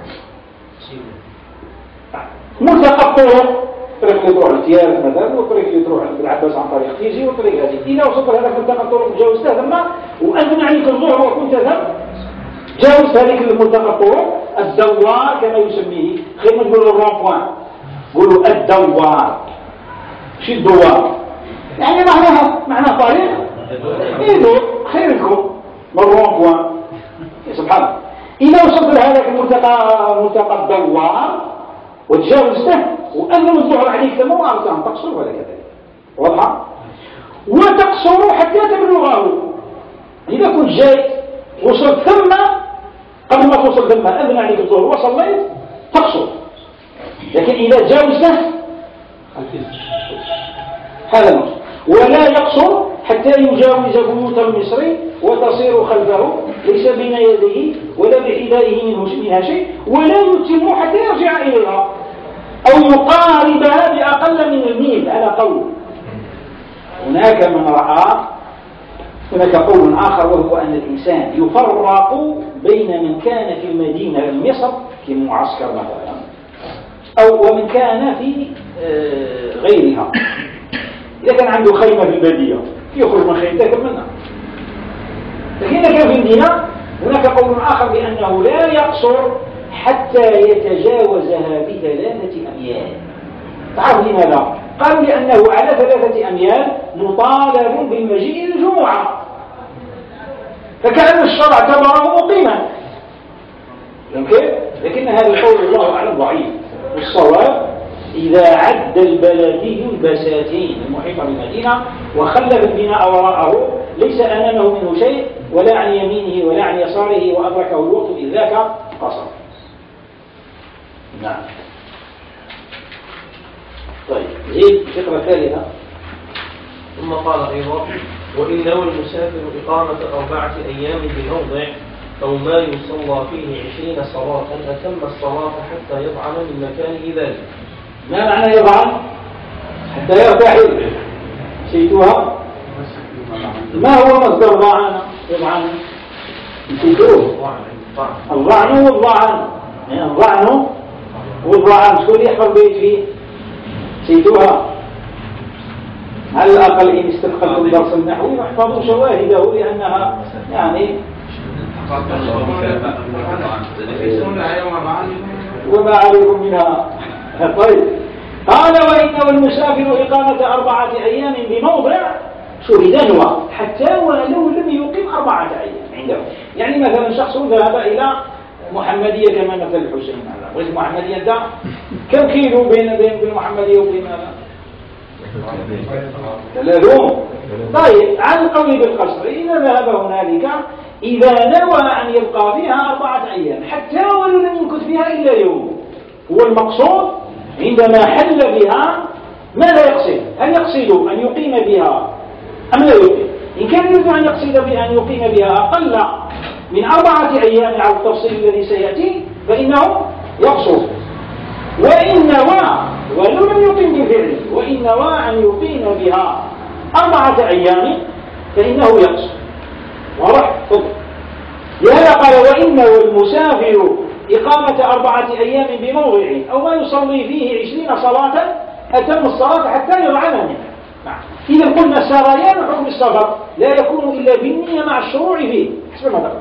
ملتقى الطرق، طريق اللي تروح لتيارت مثلا والطريق اللي تروح بالعباس عن طريق تيجي والطريق هذه. إذا وصلت هذاك ملتقى الطرق وجاوزته ثم وأنت عليك الظهر وكنت ثم جاوزت هذيك الملتقى الطرق الدوار كما يسميه، خير ما تقولوا الرون بوان قولوا الدوار. شو الدوار؟ يعني معناها معناها طريق إيدو خيركم من الرون بوان. سبحان الله. إذا وصلت لهذاك الملتقى ملتقى الدوار وتجاوزته وأنه الظهر عليك ثم وأنت أن تقصر ولا كذلك واضحة؟ وتقصر حتى تبلغه. إذا كنت جاي وصلت ثم قبل ما توصل ثم أذن عليك الظهر وصليت تقصر، لكن إذا جاوزته هذا نص. ولا يقصر حتى يجاوز بيوت المصري وتصير خلفه ليس بين يديه ولا بحذائه منها شيء، ولا يتم حتى يرجع إليها أو يقاربها بأقل من الميل. هذا قول. هناك من رأى هناك قول آخر وهو أن الإنسان يفرق بين من كان في المدينة مصر كمعسكر مثلا أو ومن كان في غيرها. إذا كان عنده خيمة في البادية يخرج من خيمته يركب منها، لكن إذا كان في المدينة هناك قول آخر بأنه لا يقصر حتى يتجاوزها بثلاثة أميال. تعرف لماذا؟ قالوا لأنه على ثلاثة أميال مطالب بالمجيء للجمعة، فكأن الشرع اعتبره مقيما. لكن هذا القول الله أعلم ضعيف، والصواب إذا عد البلدي البساتين المحيطة بالمدينة وخلف البناء وراءه ليس أمامه منه شيء ولا عن يمينه ولا عن يساره وأدركه الوقت إذ ذاك قصر. نعم. طيب زيد الفكرة الثالثة. ثم قال أيضا: وإن نوى المسافر إقامة أربعة أيام بموضع أو ما يصلى فيه عشرين صلاة أتم الصلاة حتى يطعن من مكانه ذلك. ما معنى يطعن؟ حتى يرتحل. نسيتوها؟ ما هو مصدر ضعن؟ يطعن نسيتوه؟ الضعن والضعن، يعني الضعن والضعن شكون يحفظ بيت فيه؟ نسيتوها؟ على الأقل إن استثقلتم درس النحو احفظوا شواهده لأنها يعني وما عليكم منها. طيب قال: وإن المسافر إقامة أربعة أيام بموضع شهد نوى حتى ولو لم يقيم أربعة أيام عنده. يعني مثلا شخص ذهب إلى محمدية كما مثل الحسين، وإذا المحمدية ده كم كيلو بين بين المحمدية وبين هذا؟ ثلاثون. طيب عن القول بالقصر إذا ذهب هنالك إذا نوى أن يبقى فيها أربعة أيام حتى ولو لم يمكث فيها إلا يوم، هو المقصود عندما حل بها ماذا يقصد؟ هل يقصد أن يقيم بها أم لا يقيم؟ إن كان يريد أن يقصد بأن يقيم بها أقل من أربعة أيام على التفصيل الذي سيأتي فإنه يقصد. وإن نوى ولو لم يقيم بفعله وإن نوى أن يقيم بها أربعة أيام فإنه يقصد. واضح؟ لهذا قال: وإن والمسافر إقامة أربعة أيام بموضع أو ما يصلي فيه عشرين صلاة أتم الصلاة حتى يرعن منها. إذا قلنا سريان حكم السفر لا يكون إلا بالنية مع الشروع فيه. حسب ما تقول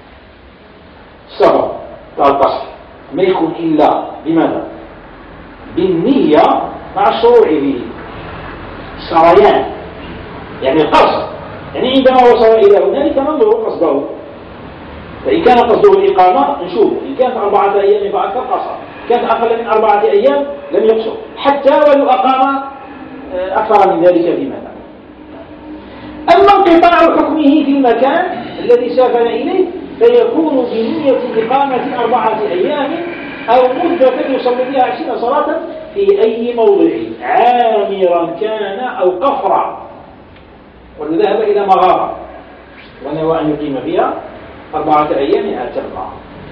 السفر القصر ما يكون إلا بماذا؟ بالنية مع الشروع فيه. سريان يعني القصر، يعني عندما وصل إلى هنالك ننظر قصده، فإن كان قصده الإقامة نشوف، إن كانت أربعة أيام فأكثر قصر، كانت أقل من أربعة أيام لم يقصر حتى ولو أقام أكثر من ذلك بماذا. أما انقطاع حكمه في المكان الذي سافر إليه فيكون بنية إقامة أربعة أيام أو مدة يصلي فيها عشرين صلاة في أي موضع عامرا كان أو قفرا، وذهب إلى مغارة ونوى أن يقيم فيها أربعة أيام أتمة.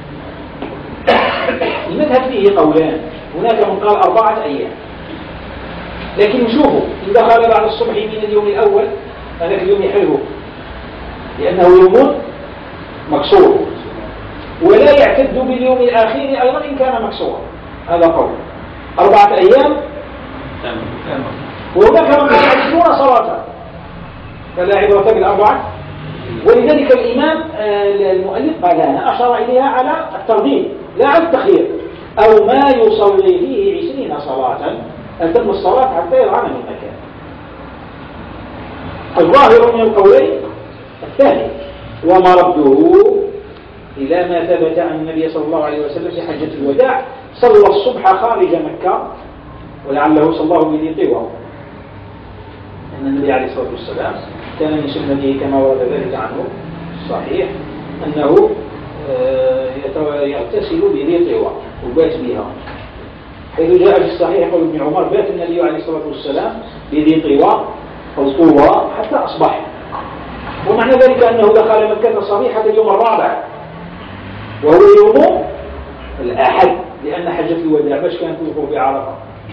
المذهب فيه قولان، هناك من قال أربعة أيام، لكن نشوفوا إن دخل بعد الصبح من اليوم الأول هذا اليوم يحله لأنه يوم مكسور، ولا يعتد باليوم الأخير أيضا إن كان مكسورا، هذا قول أربعة أيام. وهناك من قال عشرون صلاة فلا عبرة بالأربعة، ولذلك الإمام المؤلف قال أنا أشار إليها على الترغيب لا على التخيير، أو ما يصلي فيه عشرين صلاة أتم الصلاة حتى يضعن من مكان. الظاهر من القولين الثاني، ومرده إلى ما ثبت عن النبي صلى الله عليه وسلم في حجة الوداع صلى الصبح خارج مكة، ولعله صلاه بذي طوى، أن النبي عليه الصلاة والسلام كان من سنته كما ورد ذلك عنه صحيح أنه يغتسل بذي طوى وبات بها، حيث جاء في الصحيح قول ابن عمر بات النبي عليه الصلاة والسلام بذي طوى أو طوى حتى أصبح، ومعنى ذلك أنه دخل مكة صبيحة اليوم الرابع وهو يوم الأحد، لأن حجة الوداع باش كانت توقف بعرفة،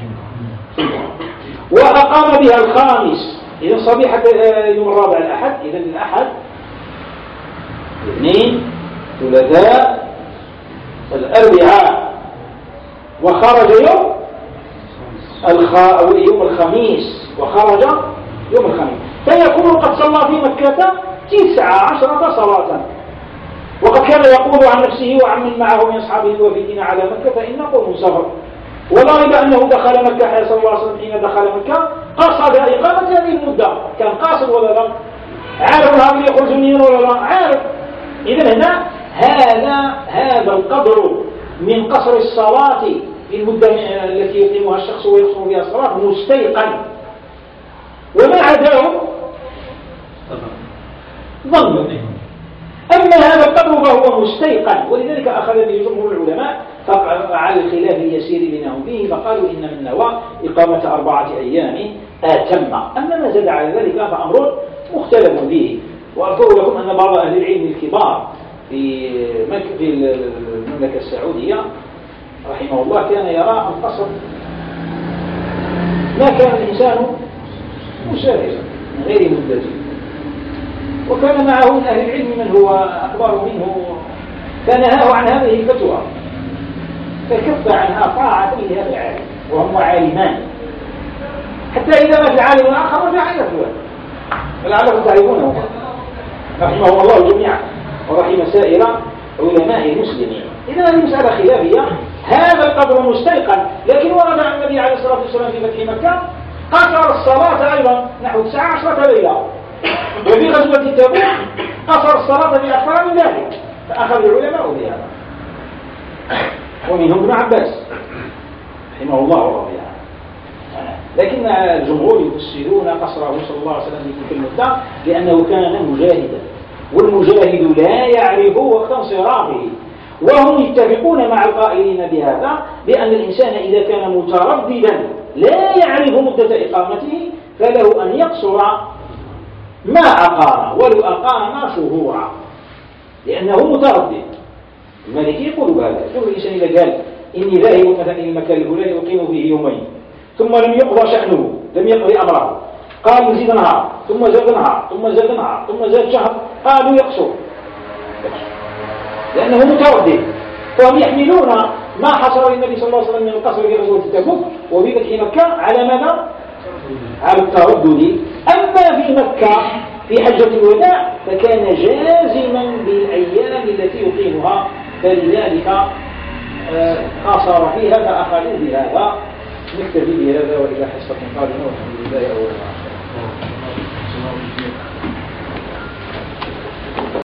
وأقام بها الخامس، إذن صبيحة يوم الرابع الأحد، إذن الأحد الاثنين ثلاثاء الأربعاء، وخرج يوم الخ... يوم الخميس وخرج يوم الخميس، فيكون قد صلى في مكة تسع عشرة صلاة، وقد كان يقول عن نفسه وعن من معه من أصحابه الوافدين على مكة فإن قوم سفر، ولا ريب أنه دخل مكة صلى الله عليه وسلم حين دخل مكة قصد إقامة هذه المدة، كان قاصد ولا لا؟ عارف هذا يخرج منين ولا لا؟ عارف. إذن هنا هذا هذا القدر من قصر الصلاة في المدة التي يقيمها الشخص ويقصر بها الصلاة مستيقن، وما عداه ظن. أما هذا القدر فهو مستيقن، ولذلك أخذ به جمهور العلماء على الخلاف اليسير بينهم فيه، فقالوا إن من نوى إقامة أربعة أيام أتم. أما ما زاد على ذلك فأمر مختلف فيه، وأذكر لكم أن بعض أهل العلم الكبار في في المملكة السعودية رحمه الله كان يرى القصر ما كان الإنسان مسافرا من غير مدته، وكان معه من أهل العلم من هو أكبر منه فنهاه عن هذه الفتوى، فكف عنها طاعة لهذا العالم، وهم عالمان، حتى إذا مات العالم الآخر رجع إلى فلان، فلعلكم تعرفونه رحمه الله جميعا ورحم سائر علماء المسلمين. إذا هذه مسألة خلافية، هذا القدر مستيقن، لكن ورد عن النبي عليه الصلاة والسلام في فتح مكة قصر الصلاة أيضا نحو تسعة عشرة ليلة، وفي غزوة تبوك قصر الصلاة بأكثر من ذلك، فأخذ العلماء بهذا، ومنهم ابن عباس رحمه الله ورضي عنه. لكن الجمهور يفسرون قصره صلى الله عليه وسلم في تلك المدة لأنه كان مجاهدا، والمجاهد لا يعرف وقت انصرافه، وهم يتفقون مع القائلين بهذا بأن الإنسان إذا كان مترددا لا يعرف مدة إقامته فله أن يقصر ما أقام ولو أقام شهورا، لأنه متردد. المالكي يقول هذا، يقول الإنسان إذا قال إني ذاهب مثلا إلى المكان الفلاني أقيم فيه يومين ثم لم يقضى شأنه، لم يقضي أمره، قال يزيد نهار ثم زاد نهار ثم زاد نهار ثم زاد شهر، قالوا يقصر لأنه متردد، فهم يحملون ما حصل للنبي صلى الله عليه وسلم من القصر في غزوة تبوك وفي فتح مكة على ماذا؟ على التردد. أما في مكة في حجة الوداع فكان جازما بالأيام التي يقيمها، فلذلك قصر فيها فأخذوا بهذا. نكتفي بهذا وإلى حصة قادمة والحمد لله أولا.